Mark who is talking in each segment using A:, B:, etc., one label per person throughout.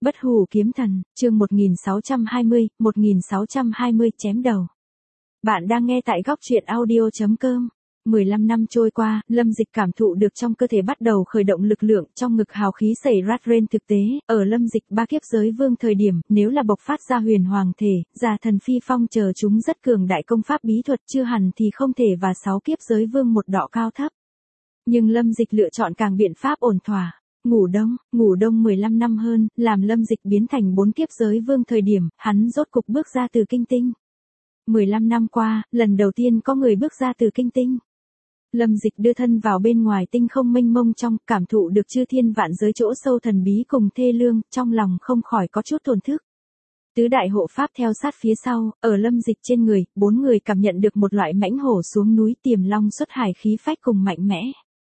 A: Bất hủ kiếm thần, chương 1620 chém đầu. Bạn đang nghe tại góc truyện audio.com. 15 năm trôi qua, Lâm Dịch cảm thụ được trong cơ thể bắt đầu khởi động lực lượng, trong ngực hào khí xảy rát rên thực tế, ở Lâm Dịch ba kiếp giới vương thời điểm, nếu là bộc phát ra huyền hoàng thể, già thần phi phong chờ chúng rất cường đại công pháp bí thuật chưa hẳn thì không thể và 6 kiếp giới vương một đọ cao thấp. Nhưng Lâm Dịch lựa chọn càng biện pháp ổn thỏa. Ngủ đông 15 năm hơn, làm Lâm Dịch biến thành 4 kiếp giới vương thời điểm, hắn rốt cục bước ra từ kinh tinh. 15 năm qua, lần đầu tiên có người bước ra từ kinh tinh. Lâm Dịch đưa thân vào bên ngoài tinh không mênh mông trong, cảm thụ được chư thiên vạn giới chỗ sâu thần bí cùng thê lương, trong lòng không khỏi có chút thổn thức. Tứ đại hộ pháp theo sát phía sau, ở Lâm Dịch trên người, 4 người cảm nhận được một loại mãnh hổ xuống núi tiềm long xuất hải khí phách cùng mạnh mẽ.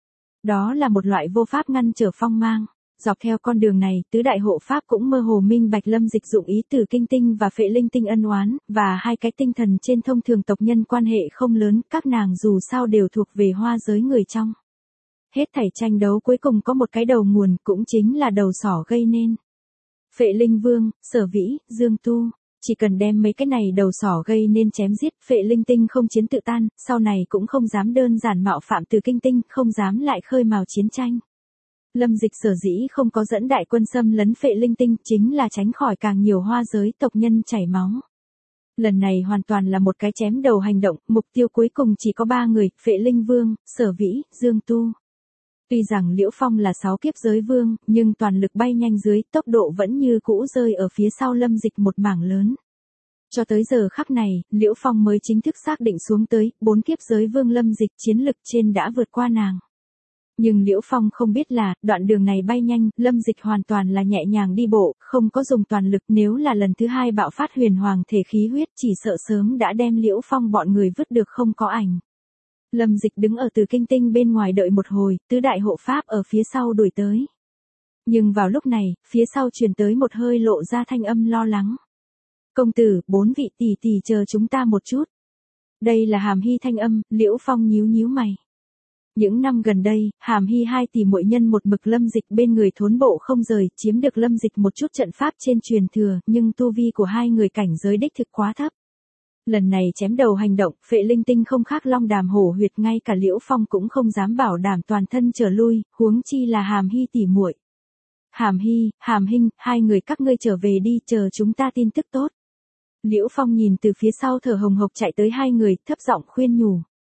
A: Đó là một loại vô pháp ngăn trở phong mang. Dọc theo con đường này, tứ đại hộ pháp cũng mơ hồ minh bạch Lâm Dịch dụng ý từ kinh tinh và phệ linh tinh ân oán, và hai cái tinh thần trên thông thường tộc nhân quan hệ không lớn, các nàng dù sao đều thuộc về hoa giới người trong. Hết thảy tranh đấu cuối cùng có một cái đầu nguồn, cũng chính là đầu sỏ gây nên. Phệ linh vương, Sở Vĩ, Dương Tu. Chỉ cần đem mấy cái này đầu sỏ gây nên chém giết, phệ linh tinh không chiến tự tan, sau này cũng không dám đơn giản mạo phạm từ kinh tinh, không dám lại khơi mào chiến tranh. Lâm Dịch sở dĩ không có dẫn đại quân xâm lấn phệ linh tinh chính là tránh khỏi càng nhiều hoa giới tộc nhân chảy máu. Lần này hoàn toàn là một cái chém đầu hành động, mục tiêu cuối cùng chỉ có 3 người, phệ linh vương, Sở Vĩ, Dương Tu. Tuy rằng Liễu Phong là 6 kiếp giới vương, nhưng toàn lực bay nhanh dưới, tốc độ vẫn như cũ rơi ở phía sau Lâm Dịch một mảng lớn. Cho tới giờ khắc này, Liễu Phong mới chính thức xác định xuống tới, 4 kiếp giới vương Lâm Dịch chiến lực trên đã vượt qua nàng. Nhưng Liễu Phong không biết là, đoạn đường này bay nhanh, Lâm Dịch hoàn toàn là nhẹ nhàng đi bộ, không có dùng toàn lực, nếu là lần thứ 2 bạo phát huyền hoàng thể khí huyết chỉ sợ sớm đã đem Liễu Phong bọn người vứt được không có ảnh. Lâm Dịch đứng ở từ kinh tinh bên ngoài đợi một hồi, tứ đại hộ pháp ở phía sau đuổi tới. Nhưng vào lúc này, phía sau truyền tới một hơi lộ ra thanh âm lo lắng. Công tử, 4 vị tỷ tỷ chờ chúng ta một chút. Đây là Hàm Hy thanh âm, Liễu Phong nhíu mày. Những năm gần đây, Hàm Hy 2 tỷ muội nhân một mực Lâm Dịch bên người thốn bộ không rời, chiếm được Lâm Dịch một chút trận pháp trên truyền thừa, nhưng tu vi của hai người cảnh giới đích thực quá thấp. Lần này chém đầu hành động, phệ linh tinh không khác long đàm hổ huyệt, ngay cả Liễu Phong cũng không dám bảo đảm toàn thân trở lui, huống chi là Hàm Hy tỷ muội. Hàm Hy, Hàm Hinh, hai người các ngươi trở về đi, chờ chúng ta tin tức tốt. Liễu Phong nhìn từ phía sau thở hồng hộc chạy tới hai người, thấp giọng khuyên nhủ.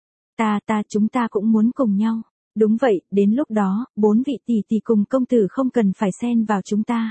A: Chúng ta cũng muốn cùng nhau. Đúng vậy, đến lúc đó, 4 vị tỷ tỷ cùng công tử không cần phải xen vào chúng ta.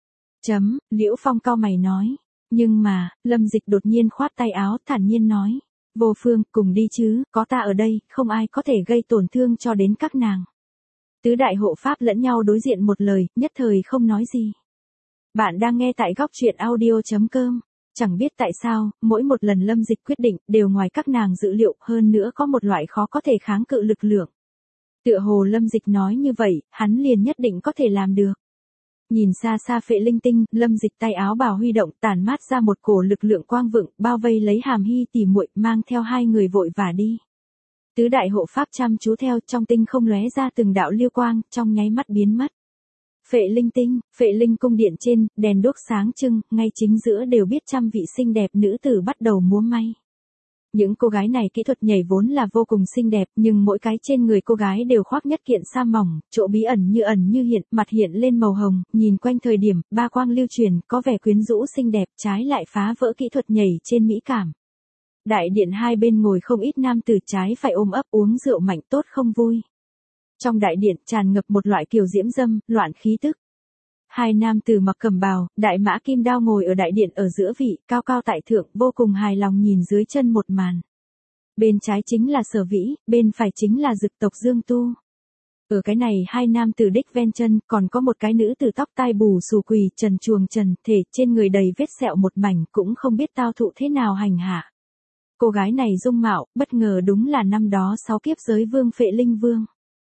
A: Liễu Phong cau mày nói. Nhưng mà, Lâm Dịch đột nhiên khoát tay áo, thản nhiên nói. Vô Phương, cùng đi chứ, có ta ở đây, không ai có thể gây tổn thương cho đến các nàng. Tứ đại hộ pháp lẫn nhau đối diện một lời, nhất thời không nói gì. Bạn đang nghe tại góc truyện audio.com. Chẳng biết tại sao, mỗi một lần Lâm Dịch quyết định, đều ngoài các nàng dự liệu, hơn nữa có một loại khó có thể kháng cự lực lượng. Tựa hồ Lâm Dịch nói như vậy, hắn liền nhất định có thể làm được. Nhìn xa xa phệ linh tinh, Lâm Dịch tay áo bào huy động, tản mát ra một cổ lực lượng quang vựng, bao vây lấy Hàm Hy tỷ muội, mang theo hai người vội vã đi. Tứ đại hộ pháp chăm chú theo, trong tinh không lóe ra từng đạo lưu quang, trong nháy mắt biến mất. Phệ linh tinh, phệ linh cung điện trên, đèn đuốc sáng trưng, ngay chính giữa đều biết trăm vị xinh đẹp nữ tử bắt đầu múa may. Những cô gái này kỹ thuật nhảy vốn là vô cùng xinh đẹp, nhưng mỗi cái trên người cô gái đều khoác nhất kiện sa mỏng, chỗ bí ẩn như hiện, mặt hiện lên màu hồng, nhìn quanh thời điểm, ba quang lưu truyền, có vẻ quyến rũ xinh đẹp, trái lại phá vỡ kỹ thuật nhảy trên mỹ cảm. Đại điện hai bên ngồi không ít nam tử, trái phải ôm ấp uống rượu mạnh, tốt không vui. Trong đại điện tràn ngập một loại kiều diễm dâm, loạn khí tức. Hai nam tử mặc cẩm bào, đại mã kim đao ngồi ở đại điện ở giữa vị, cao cao tại thượng, vô cùng hài lòng nhìn dưới chân một màn. Bên trái chính là Sở Vĩ, bên phải chính là Dực tộc Dương Tu. Ở cái này hai nam tử đích ven chân, còn có một cái nữ tử tóc tai bù xù quỳ, trần truồng trần, thể trên người đầy vết sẹo một mảnh, cũng không biết tao thụ thế nào hành hạ. Cô gái này dung mạo, bất ngờ đúng là năm đó 6 kiếp giới vương phệ linh vương.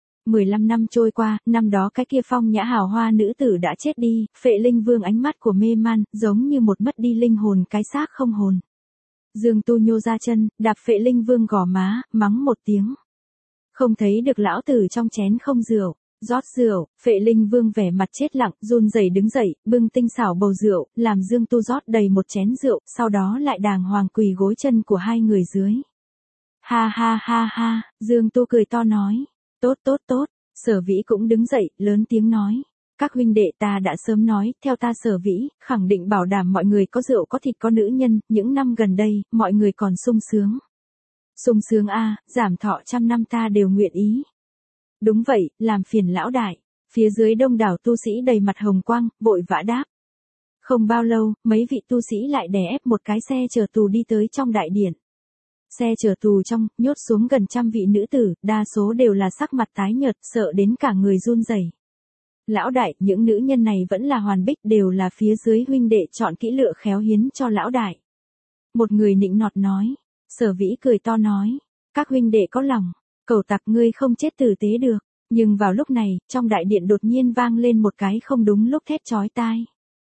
A: 15 năm trôi qua, năm đó cái kia phong nhã hào hoa nữ tử đã chết đi, phệ linh vương ánh mắt của mê man, giống như một mất đi linh hồn cái xác không hồn. Dương Tu nhô ra chân, đạp phệ linh vương gò má, mắng một tiếng. Không thấy được lão tử trong chén không rượu. Rót rượu, Phệ Linh Vương vẻ mặt chết lặng, run rẩy đứng dậy, bưng tinh xảo bầu rượu, làm Dương Tu rót đầy một chén rượu, sau đó lại đàng hoàng quỳ gối chân của hai người dưới. Ha ha ha ha, Dương Tu cười to nói. Tốt tốt tốt, Sở Vĩ cũng đứng dậy, lớn tiếng nói. Các huynh đệ ta đã sớm nói, theo ta Sở Vĩ, khẳng định bảo đảm mọi người có rượu có thịt có nữ nhân, những năm gần đây, mọi người còn sung sướng. Sung sướng a, giảm thọ 100 năm ta đều nguyện ý. Đúng vậy, làm phiền lão đại. Phía dưới đông đảo tu sĩ đầy mặt hồng quang, vội vã đáp. Không bao lâu, mấy vị tu sĩ lại đè ép một cái xe chở tù đi tới trong đại điện. Xe chở tù trong, nhốt xuống gần 100 vị nữ tử, đa số đều là sắc mặt tái nhợt, sợ đến cả người run rẩy. Lão đại, những nữ nhân này vẫn là hoàn bích, đều là phía dưới huynh đệ chọn kỹ lựa khéo hiến cho lão đại. Một người nịnh nọt nói. Sở Vĩ cười to nói. Các huynh đệ có lòng, cẩu tặc ngươi không chết tử tế được. Nhưng vào lúc này, trong đại điện đột nhiên vang lên một cái không đúng lúc thét chói tai.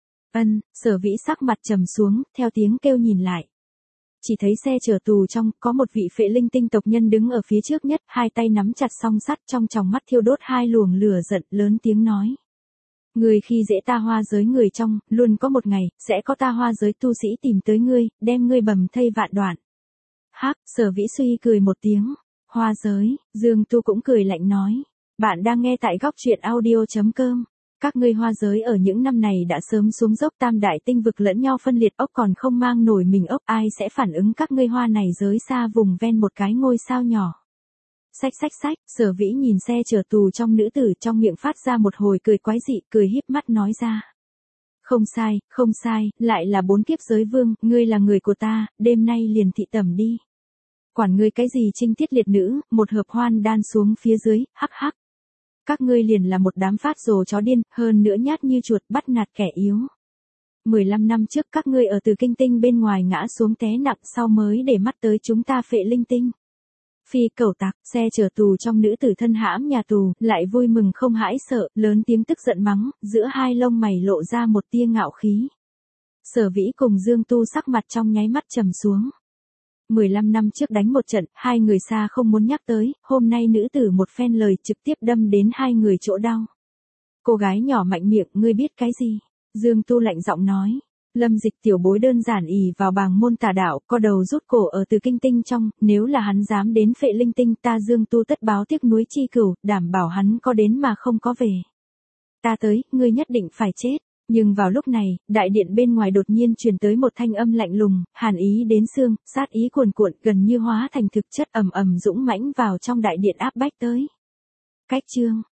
A: Sở Vĩ sắc mặt trầm xuống, theo tiếng kêu nhìn lại. Chỉ thấy xe chở tù trong, có một vị Phệ Linh tinh tộc nhân đứng ở phía trước nhất, hai tay nắm chặt song sắt, trong tròng mắt thiêu đốt hai luồng lửa giận, lớn tiếng nói. Người khi dễ ta Hoa giới người trong, luôn có một ngày, sẽ có ta Hoa giới tu sĩ tìm tới ngươi, đem ngươi bầm thây vạn đoạn. Hắc, Sở Vĩ suy cười một tiếng. Hoa giới, Dương Tu cũng cười lạnh nói. Bạn đang nghe tại góc truyện audio.com. Các ngươi Hoa giới ở những năm này đã sớm xuống dốc, tam đại tinh vực lẫn nhau phân liệt, ốc còn không mang nổi mình ốc, ai sẽ phản ứng các ngươi Hoa này giới xa vùng ven một cái ngôi sao nhỏ. Xách, Sở Vĩ nhìn xe chở tù trong nữ tử, trong miệng phát ra một hồi cười quái dị, cười híp mắt nói ra. Không sai, lại là 4 kiếp giới vương, ngươi là người của ta, đêm nay liền thị tẩm đi. Quản ngươi cái gì trinh tiết liệt nữ, một hợp hoan đan xuống phía dưới, hắc hắc. Các ngươi liền là một đám phát rồ chó điên, hơn nữa nhát như chuột, bắt nạt kẻ yếu. 15 năm trước các ngươi ở Từ Kinh Tinh bên ngoài ngã xuống té nặng, sau mới để mắt tới chúng ta Phệ Linh Tinh. Phi cẩu tặc, xe chở tù trong nữ tử thân hãm nhà tù, lại vui mừng không hãi sợ, lớn tiếng tức giận mắng, giữa hai lông mày lộ ra một tia ngạo khí. Sở Vĩ cùng Dương Tu sắc mặt trong nháy mắt trầm xuống. 15 năm trước đánh một trận, hai người xa không muốn nhắc tới, hôm nay nữ tử một phen lời trực tiếp đâm đến hai người chỗ đau. Cô gái nhỏ mạnh miệng, ngươi biết cái gì? Dương Tu lạnh giọng nói. Lâm Dịch tiểu bối đơn giản ỷ vào bàng môn tà đạo, co đầu rút cổ ở Từ Kinh Tinh trong, nếu là hắn dám đến Phệ Linh Tinh, ta Dương Tu tất báo tiếc núi chi cửu, đảm bảo hắn có đến mà không có về. Ta tới, ngươi nhất định phải chết. Nhưng vào lúc này, đại điện bên ngoài đột nhiên truyền tới một thanh âm lạnh lùng, hàn ý đến xương, sát ý cuồn cuộn, gần như hóa thành thực chất, ầm ầm dũng mãnh vào trong đại điện áp bách tới. Cách chương,